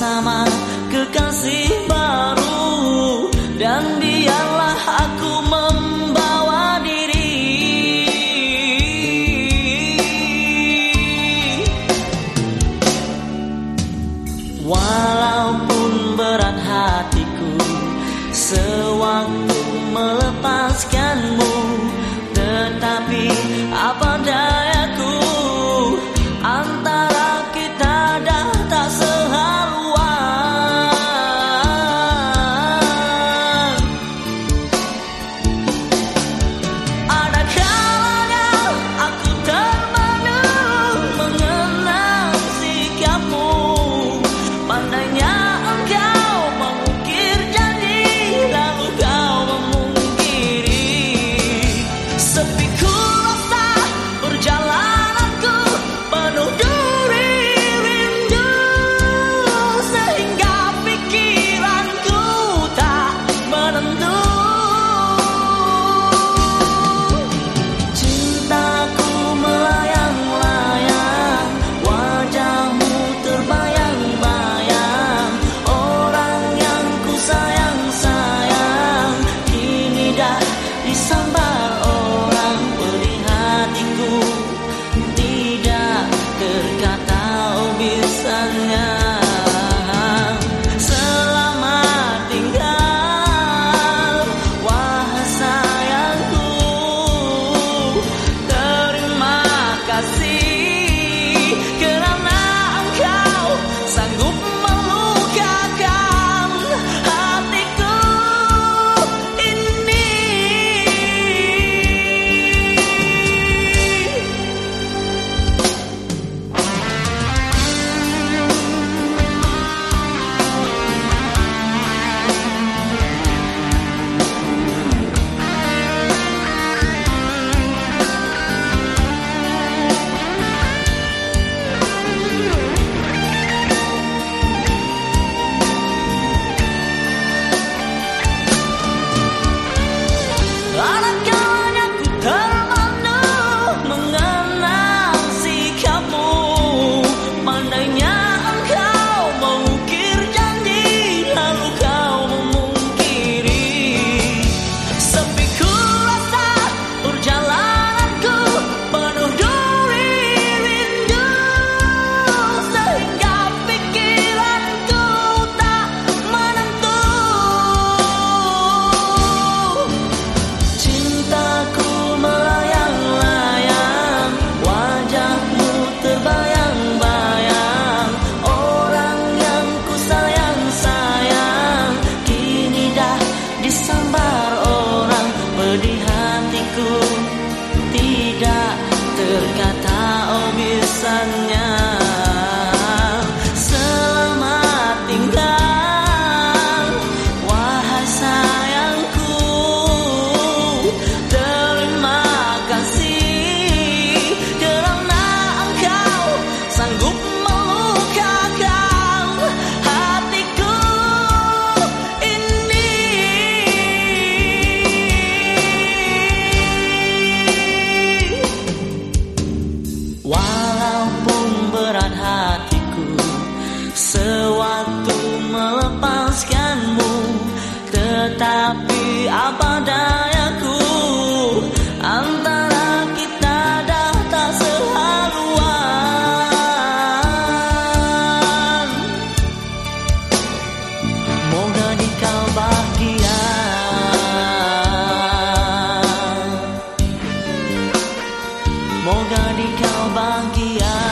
bersama kekasih baru, dan biarlah aku membawa diri. Walaupun berat hatiku sewaktu melepaskanmu, tetapi apa dayaku, antara kita dah tak sehaluan. Ada kalanya aku termenung mengenang sikapmu, pandainya engkau mengukir janji lalu kau memungkiri. Sepiku rasa perjalananku penuh duri rindu, sehingga pikiranku tak menentu. Cintaku melayang-layang, wajahmu terbayang-bayang. Orang yang ku sayang-sayang kini dah disambar orang. Pedih hatiku tidak terkata obisannya. Selamat tinggal wahai sayangku, terima kasih kerana engkau sanggup melukakan hatiku ini. Ada kalanya ku termenung mengenang sikapmu, pandainya engkau mengukir janji lalu kau memungkiri. Sepiku rasa perjalananku penuh duri rindu, sehingga pikiranku tak menentu. Cintaku melayang-layang, wajahmu terbayang-bayang. Orang yang ku sayang-sayang kini dah disambar orang. Pedih hatiku tidak terkata obisannya. Selamat tinggal wahai sayangku, terima kasih kerana engkau sanggup melukakan hatiku ini. Walaupun berat hatiku sewaktu melepaskanmu, tetapi apa dayaku, antara kita dah tak sehaluan. Moga dikau bahagia, moga dikau bahagia.